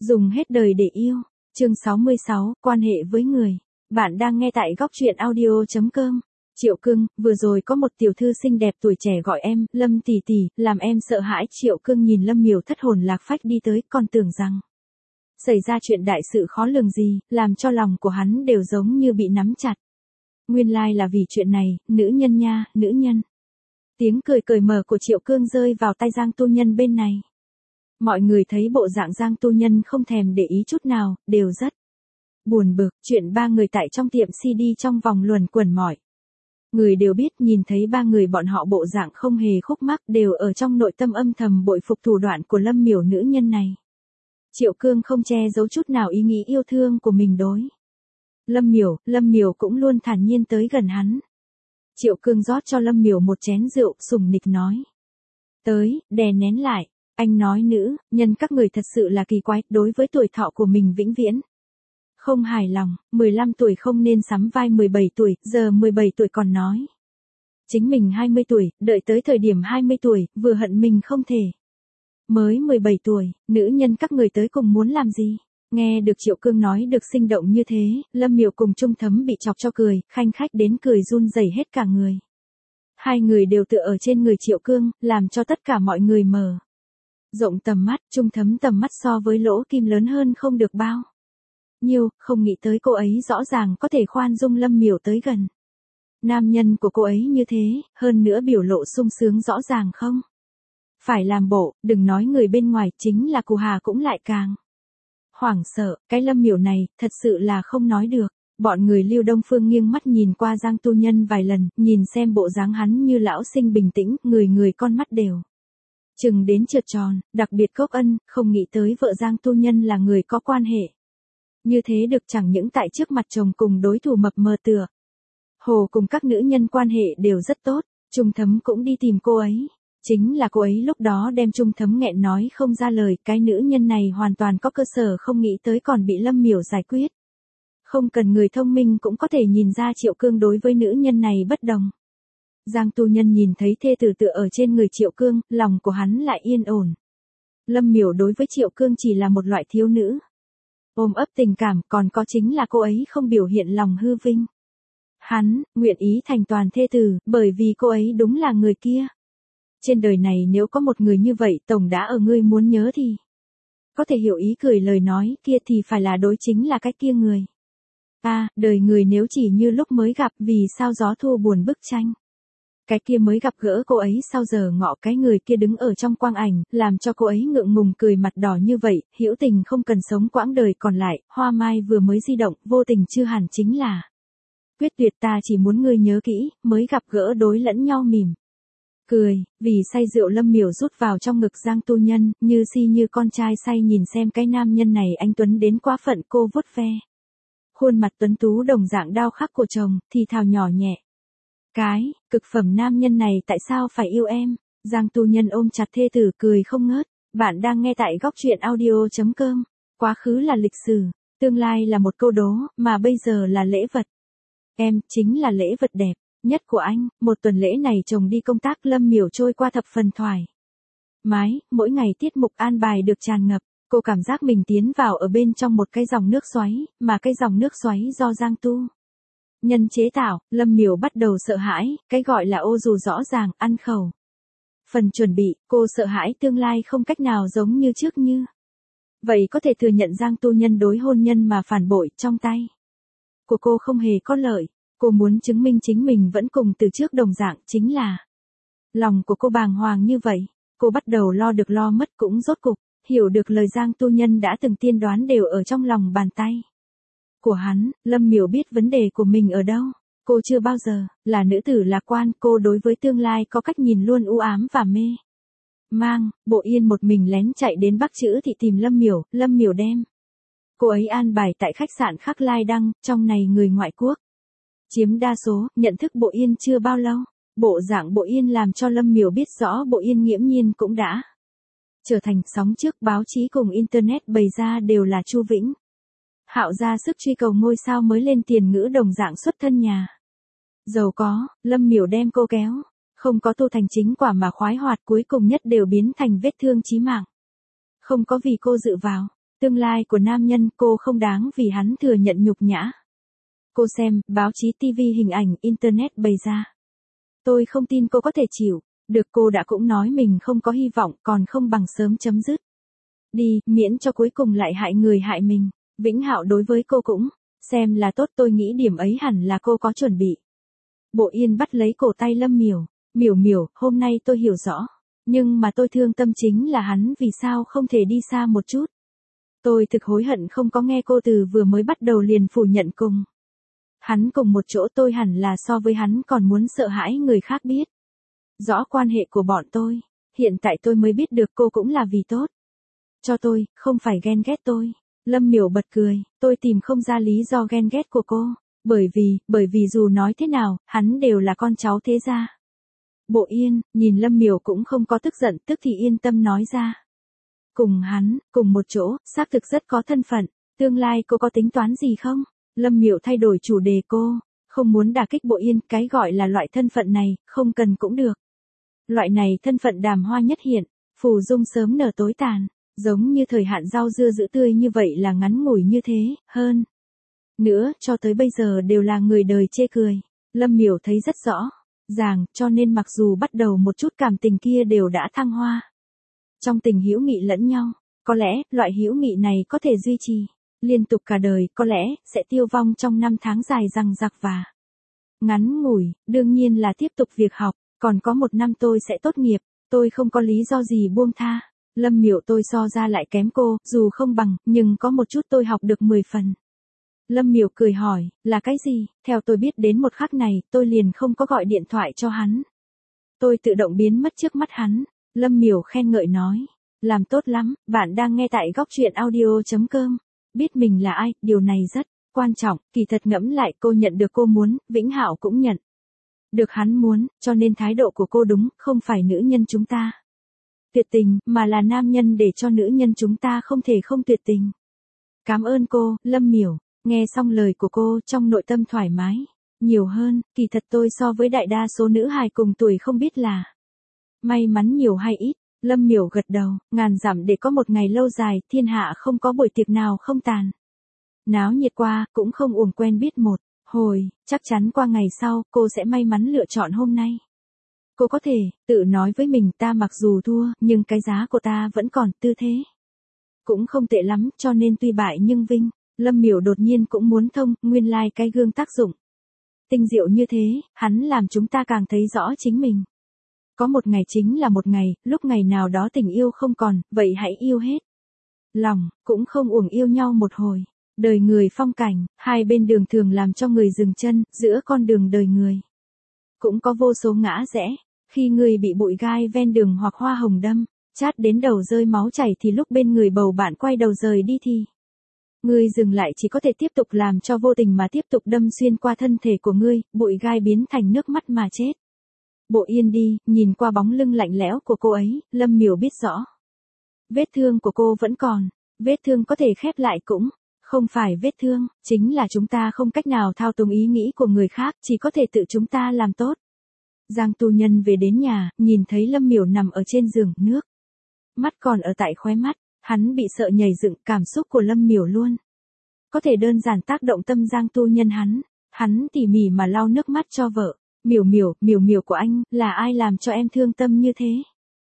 Dùng hết đời để yêu. Chương 66, quan hệ với người. Bạn đang nghe tại góc truyện audio.com. Triệu Cương, vừa rồi có một tiểu thư xinh đẹp tuổi trẻ gọi em, Lâm tỷ tỷ, làm em sợ hãi. Triệu Cương nhìn Lâm Miểu thất hồn lạc phách đi tới, còn tưởng rằng xảy ra chuyện đại sự khó lường gì, làm cho lòng của hắn đều giống như bị nắm chặt. Nguyên lai là vì chuyện này, nữ nhân nha, nữ nhân. Tiếng cười cởi mở của Triệu Cương rơi vào tai Giang Tu Nhân bên này. Mọi người thấy bộ dạng Giang Tu Nhân không thèm để ý chút nào, đều rất buồn bực. Chuyện ba người tại trong tiệm CD trong vòng luẩn quẩn mỏi. Người đều biết, nhìn thấy ba người bọn họ bộ dạng không hề khúc mắc, đều ở trong nội tâm âm thầm bội phục thủ đoạn của Lâm Miểu nữ nhân này. Triệu Cương không che giấu chút nào ý nghĩ yêu thương của mình đối Lâm Miểu cũng luôn thản nhiên tới gần hắn. Triệu Cương rót cho Lâm Miểu một chén rượu, sủng nịch nói: "Tới, đè nén lại." Anh nói nữ nhân các người thật sự là kỳ quái, đối với tuổi thọ của mình vĩnh viễn không hài lòng, 15 tuổi không nên sắm vai 17 tuổi, giờ 17 tuổi còn nói chính mình 20 tuổi, đợi tới thời điểm 20 tuổi, vừa hận mình không thể. Mới 17 tuổi, nữ nhân các người tới cùng muốn làm gì? Nghe được Triệu Cương nói được sinh động như thế, Lâm Miểu cùng Trung Thấm bị chọc cho cười, khanh khách đến cười run rẩy hết cả người. Hai người đều tựa ở trên người Triệu Cương, làm cho tất cả mọi người mở rộng tầm mắt. Trung Thấm tầm mắt so với lỗ kim lớn hơn không được bao nhiêu, không nghĩ tới cô ấy rõ ràng có thể khoan dung Lâm Miểu tới gần nam nhân của cô ấy như thế, hơn nữa biểu lộ sung sướng rõ ràng không phải làm bộ, đừng nói người bên ngoài, chính là Cù Hà cũng lại càng hoảng sợ. Cái Lâm Miểu này, thật sự là không nói được. Bọn người Lưu Đông Phương nghiêng mắt nhìn qua Giang Tu Nhân vài lần, nhìn xem bộ dáng hắn như lão sinh bình tĩnh, người con mắt đều chừng đến trượt tròn. Đặc biệt Cốc Ân, không nghĩ tới vợ Giang Tu Nhân là người có quan hệ như thế, được chẳng những tại trước mặt chồng cùng đối thủ mập mờ tựa hồ cùng các nữ nhân quan hệ đều rất tốt. Trung Thấm cũng đi tìm cô ấy. Chính là cô ấy lúc đó đem Trung Thấm nghẹn nói không ra lời, cái nữ nhân này hoàn toàn có cơ sở, không nghĩ tới còn bị Lâm Miểu giải quyết. Không cần người thông minh cũng có thể nhìn ra Triệu Cương đối với nữ nhân này bất đồng. Giang Tu Nhân nhìn thấy thê tử tựa ở trên người Triệu Cương, lòng của hắn lại yên ổn. Lâm Miểu đối với Triệu Cương chỉ là một loại thiếu nữ ôm ấp tình cảm, còn có chính là cô ấy không biểu hiện lòng hư vinh. Hắn nguyện ý thành toàn thê tử, bởi vì cô ấy đúng là người kia. Trên đời này nếu có một người như vậy, tổng đã ở ngươi muốn nhớ thì có thể hiểu ý cười lời nói kia, thì phải là đối chính là cái kia người. Đời người nếu chỉ như lúc mới gặp, vì sao gió thu buồn bức tranh. Cái kia mới gặp gỡ cô ấy sau giờ ngọ, cái người kia đứng ở trong quang ảnh, làm cho cô ấy ngượng ngùng cười mặt đỏ như vậy. Hữu tình không cần sống quãng đời còn lại, hoa mai vừa mới di động, vô tình chưa hẳn chính là quyết tuyệt. Ta chỉ muốn ngươi nhớ kỹ, mới gặp gỡ đối lẫn nhau mỉm cười. Vì say rượu, Lâm Miểu rút vào trong ngực Giang Tu Nhân, như si như con trai say nhìn xem cái nam nhân này anh tuấn đến quá phận. Cô vuốt ve khuôn mặt tuấn tú đồng dạng đao khắc của chồng, thì thào nhỏ nhẹ: "Cái cực phẩm nam nhân này tại sao phải yêu em?" Giang Tu Nhân ôm chặt thê tử cười không ngớt. Bạn đang nghe tại góc truyện audio.com. Quá khứ là lịch sử, tương lai là một câu đố, mà bây giờ là lễ vật. Em chính là lễ vật đẹp nhất của anh. Một tuần lễ này chồng đi công tác, Lâm Miểu trôi qua thập phần thoải mái, mỗi ngày tiết mục an bài được tràn ngập. Cô cảm giác mình tiến vào ở bên trong một cái dòng nước xoáy, mà cái dòng nước xoáy do Giang Tu Nhân chế tạo. Lâm Miểu bắt đầu sợ hãi, cái gọi là ô dù rõ ràng, ăn khẩu phần chuẩn bị. Cô sợ hãi tương lai không cách nào giống như trước, như vậy có thể thừa nhận Giang Tu Nhân đối hôn nhân mà phản bội. Trong tay của cô không hề có lợi. Cô muốn chứng minh chính mình vẫn cùng từ trước đồng dạng, chính là lòng của cô bàng hoàng như vậy. Cô bắt đầu lo được lo mất, cũng rốt cục hiểu được lời Giang Tu Nhân đã từng tiên đoán đều ở trong lòng bàn tay của hắn. Lâm Miểu biết vấn đề của mình ở đâu. Cô chưa bao giờ là nữ tử lạc quan, cô đối với tương lai có cách nhìn luôn u ám và mê mang. Bộ Yên một mình lén chạy đến Bắc Chữ Thị tìm Lâm Miểu. Lâm Miểu đem cô ấy an bài tại khách sạn Khắc Lai Đăng, trong này người ngoại quốc chiếm đa số. Nhận thức Bộ Yên chưa bao lâu, bộ dạng Bộ Yên làm cho Lâm Miểu biết rõ Bộ Yên nghiễm nhiên cũng đã trở thành sóng trước. Báo chí cùng internet bày ra đều là Chu Vĩnh Hạo ra sức truy cầu ngôi sao mới lên tiền ngữ đồng dạng xuất thân nhà giàu có. Lâm Miểu đem cô kéo, không có tu thành chính quả mà khoái hoạt, cuối cùng nhất đều biến thành vết thương chí mạng. Không có vì cô dự vào, Tương lai của nam nhân cô không đáng vì hắn thừa nhận nhục nhã. Cô xem, báo chí TV hình ảnh, Internet bày ra. Tôi không tin cô có thể chịu. Được, cô đã cũng nói mình không có hy vọng, còn không bằng sớm chấm dứt. Đi, miễn cho cuối cùng lại hại người hại mình. Vĩnh Hạo đối với cô cũng, xem là tốt, tôi nghĩ điểm ấy hẳn là cô có chuẩn bị. Bộ Yên bắt lấy cổ tay Lâm Miểu. Miểu Miểu, hôm nay tôi hiểu rõ. Nhưng mà tôi thương tâm chính là hắn vì sao không thể đi xa một chút. Tôi thực hối hận không có nghe cô từ vừa mới bắt đầu liền phủ nhận cùng. Hắn cùng một chỗ, tôi hẳn là so với hắn còn muốn sợ hãi người khác biết. Rõ quan hệ của bọn tôi, hiện tại tôi mới biết được cô cũng là vì tốt. Cho tôi, không phải ghen ghét tôi. Lâm Miểu bật cười, tôi tìm không ra lý do ghen ghét của cô. Bởi vì dù nói thế nào, hắn đều là con cháu thế gia. Bộ Yên, nhìn Lâm Miểu cũng không có tức giận, tức thì yên tâm nói ra. Cùng hắn, cùng một chỗ, xác thực rất có thân phận. Tương lai cô có tính toán gì không? Lâm Miểu thay đổi chủ đề cô. Không muốn đả kích Bộ Yên, cái gọi là loại thân phận này, không cần cũng được. Loại này thân phận đàm hoa nhất hiện, phù dung sớm nở tối tàn. Giống như thời hạn rau dưa giữ tươi như vậy là ngắn ngủi như thế, hơn. Nữa, cho tới bây giờ đều là người đời chê cười. Lâm Miểu thấy rất rõ ràng, cho nên mặc dù bắt đầu một chút cảm tình kia đều đã thăng hoa. Trong tình hữu nghị lẫn nhau, có lẽ, loại hữu nghị này có thể duy trì liên tục cả đời, có lẽ, sẽ tiêu vong trong năm tháng dài dằng dặc và ngắn ngủi, đương nhiên là tiếp tục việc học, còn có 1 năm tôi sẽ tốt nghiệp, tôi không có lý do gì buông tha. Lâm Miểu, tôi so ra lại kém cô, dù không bằng, nhưng có một chút tôi học được 10 phần. Lâm Miểu cười hỏi, là cái gì? Theo tôi biết đến một khắc này, tôi liền không có gọi điện thoại cho hắn. Tôi tự động biến mất trước mắt hắn. Lâm Miểu khen ngợi nói, làm tốt lắm, bạn đang nghe tại góc truyện audio.com. Biết mình là ai, điều này rất quan trọng, kỳ thật ngẫm lại, cô nhận được cô muốn, Vĩnh Hạo cũng nhận được hắn muốn, cho nên thái độ của cô đúng, không phải nữ nhân chúng ta tuyệt tình, mà là nam nhân để cho nữ nhân chúng ta không thể không tuyệt tình. Cảm ơn cô, Lâm Miểu. Nghe xong lời của cô, trong nội tâm thoải mái nhiều hơn, kỳ thật tôi so với đại đa số nữ hài cùng tuổi không biết là may mắn nhiều hay ít. Lâm Miểu gật đầu, ngàn dặm để có một ngày lâu dài, thiên hạ không có buổi tiệc nào không tàn. Náo nhiệt qua, cũng không uổng quen biết một hồi, chắc chắn qua ngày sau, cô sẽ may mắn lựa chọn hôm nay. Cô có thể tự nói với mình, ta mặc dù thua, nhưng cái giá của ta vẫn còn, tư thế cũng không tệ lắm, cho nên tuy bại nhưng vinh. Lâm Miểu đột nhiên cũng muốn thông, nguyên lai cái gương tác dụng tinh diệu như thế, hắn làm chúng ta càng thấy rõ chính mình. Có một ngày chính là một ngày, lúc ngày nào đó tình yêu không còn, vậy hãy yêu hết lòng, cũng không uổng yêu nhau một hồi. Đời người phong cảnh, hai bên đường thường làm cho người dừng chân, giữa con đường đời người cũng có vô số ngã rẽ. Khi người bị bụi gai ven đường hoặc hoa hồng đâm, chát đến đầu rơi máu chảy, thì lúc bên người bầu bạn quay đầu rời đi thì ngươi dừng lại chỉ có thể tiếp tục làm cho vô tình mà tiếp tục đâm xuyên qua thân thể của ngươi, bụi gai biến thành nước mắt mà chết. Bộ Yên đi, nhìn qua bóng lưng lạnh lẽo của cô ấy, Lâm Miểu biết rõ. Vết thương của cô vẫn còn, vết thương có thể khép lại cũng không phải vết thương, chính là chúng ta không cách nào thao túng ý nghĩ của người khác, chỉ có thể tự chúng ta làm tốt. Giang Tu Nhân về đến nhà, nhìn thấy Lâm Miểu nằm ở trên giường, nước mắt còn ở tại khóe mắt. Hắn bị sợ nhảy dựng, cảm xúc của Lâm Miểu luôn có thể đơn giản tác động tâm Giang Tu Nhân hắn tỉ mỉ mà lau nước mắt cho vợ. Miểu Miểu của anh, là ai làm cho em thương tâm như thế?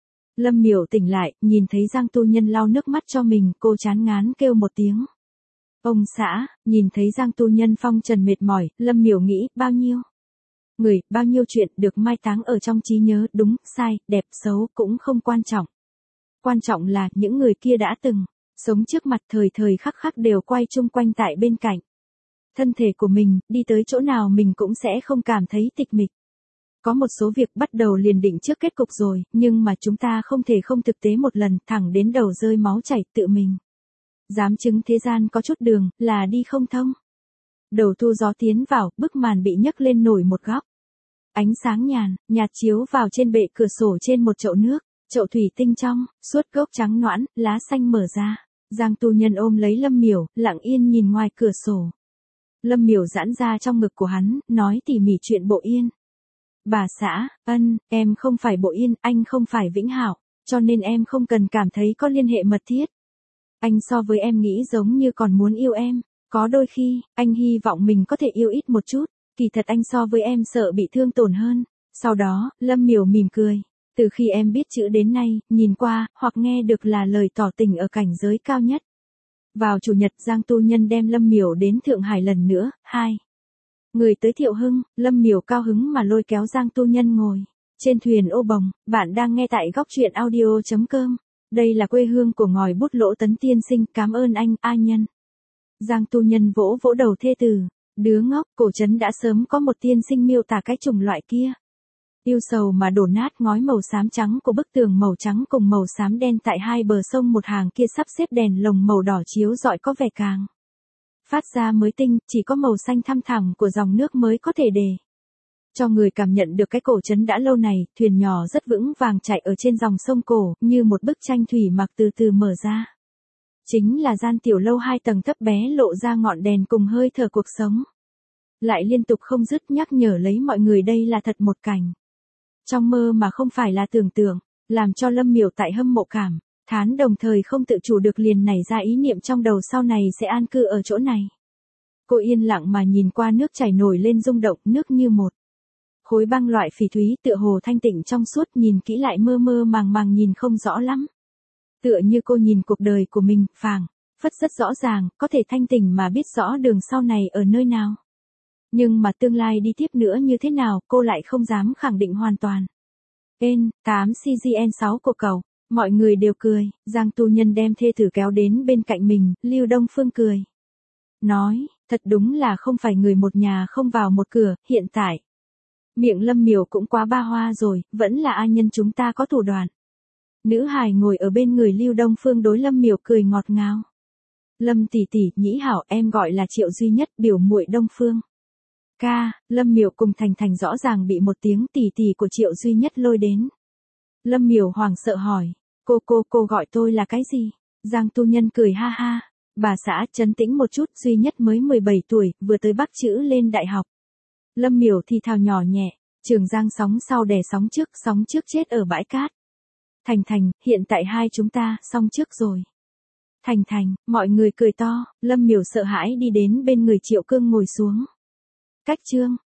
Lâm Miểu tỉnh lại, nhìn thấy Giang Tu Nhân lau nước mắt cho mình, cô chán ngán kêu một tiếng. Ông xã, nhìn thấy Giang Tu Nhân phong trần mệt mỏi, Lâm Miểu nghĩ, bao nhiêu người, bao nhiêu chuyện được mai táng ở trong trí nhớ, đúng, sai, đẹp, xấu cũng không quan trọng. Quan trọng là, những người kia đã từng sống trước mặt, thời thời khắc khắc đều quay chung quanh tại bên cạnh thân thể của mình, đi tới chỗ nào mình cũng sẽ không cảm thấy tịch mịch. Có một số việc bắt đầu liền định trước kết cục rồi, nhưng mà chúng ta không thể không thực tế một lần, thẳng đến đầu rơi máu chảy, tự mình dám chứng thế gian có chút đường, là đi không thông. Đầu thu gió tiến vào, bức màn bị nhấc lên nổi một góc. Ánh sáng nhạt chiếu vào trên bệ cửa sổ trên một chậu nước. Chậu thủy tinh trong, suốt gốc trắng nõn, lá xanh mở ra. Giang Tu Nhân ôm lấy Lâm Miểu, lặng yên nhìn ngoài cửa sổ. Lâm Miểu giãn ra trong ngực của hắn, nói tỉ mỉ chuyện Bộ Yên. Bà xã, em không phải Bộ Yên, anh không phải Vĩnh Hạo, cho nên em không cần cảm thấy có liên hệ mật thiết. Anh so với em nghĩ giống như còn muốn yêu em. Có đôi khi, anh hy vọng mình có thể yêu ít một chút. Kỳ thật anh so với em sợ bị thương tổn hơn. Sau đó, Lâm Miểu mỉm cười. Từ khi em biết chữ đến nay, nhìn qua, hoặc nghe được là lời tỏ tình ở cảnh giới cao nhất. Vào chủ nhật Giang Tu Nhân đem Lâm Miểu đến Thượng Hải lần nữa. 2. Người tới Thiệu Hưng, Lâm Miểu cao hứng mà lôi kéo Giang Tu Nhân ngồi. Trên thuyền ô bồng, bạn đang nghe tại góc truyện audio.com. Đây là quê hương của ngòi bút Lỗ Tấn tiên sinh, cảm ơn anh, A Nhân. Giang Tu Nhân vỗ vỗ đầu thê tử. Đứa ngốc, cổ trấn đã sớm có một tiên sinh miêu tả cái chủng loại kia. Yêu sầu mà đổ nát ngói màu xám trắng của bức tường màu trắng cùng màu xám đen tại hai bờ sông, một hàng kia sắp xếp đèn lồng màu đỏ chiếu rọi có vẻ càng phát ra mới tinh, chỉ có màu xanh thăm thẳm của dòng nước mới có thể để cho người cảm nhận được cái cổ trấn đã lâu này. Thuyền nhỏ rất vững vàng chạy ở trên dòng sông cổ, như một bức tranh thủy mặc từ từ mở ra. Chính là gian tiểu lâu 2 tầng thấp bé lộ ra ngọn đèn cùng hơi thở cuộc sống. Lại liên tục không dứt nhắc nhở lấy mọi người đây là thật một cảnh trong mơ mà không phải là tưởng tượng, làm cho Lâm Miểu tại hâm mộ cảm thán, đồng thời không tự chủ được liền nảy ra ý niệm trong đầu sau này sẽ an cư ở chỗ này. Cô yên lặng mà nhìn qua nước chảy nổi lên rung động, nước như một khối băng loại phỉ thúy, tựa hồ thanh tịnh trong suốt, nhìn kỹ lại mơ mơ màng màng nhìn không rõ lắm. Tựa như cô nhìn cuộc đời của mình, phảng phất rất rõ ràng, có thể thanh tỉnh mà biết rõ đường sau này ở nơi nào. Nhưng mà tương lai đi tiếp nữa như thế nào, cô lại không dám khẳng định hoàn toàn. 8 CGN 6 của cậu, mọi người đều cười, Giang Tu Nhân đem thê tử kéo đến bên cạnh mình, Lưu Đông Phương cười. Nói, thật đúng là không phải người một nhà không vào một cửa, hiện tại. Miệng Lâm Miểu cũng quá ba hoa rồi, vẫn là A Nhân chúng ta có thủ đoạn. Nữ hài ngồi ở bên người Lưu Đông Phương đối Lâm Miểu cười ngọt ngào. Lâm tỷ tỷ, Nhĩ hảo, em gọi là Triệu Duy Nhất, biểu muội Đông Phương. Ca, Lâm Miểu cùng Thành Thành rõ ràng bị một tiếng tỷ tỷ của Triệu Duy Nhất lôi đến. Lâm Miểu hoảng sợ hỏi, cô gọi tôi là cái gì? Giang Tu Nhân cười ha ha, bà xã trấn tĩnh một chút, Duy Nhất mới 17 tuổi, vừa tới Bắc chữ lên đại học. Lâm Miểu thì thào nhỏ nhẹ, Trường Giang sóng sau đè sóng trước chết ở bãi cát. Thành Thành, hiện tại hai chúng ta, xong trước rồi. Thành Thành, mọi người cười to, Lâm Miểu sợ hãi đi đến bên người Triệu Cương ngồi xuống. Cách chương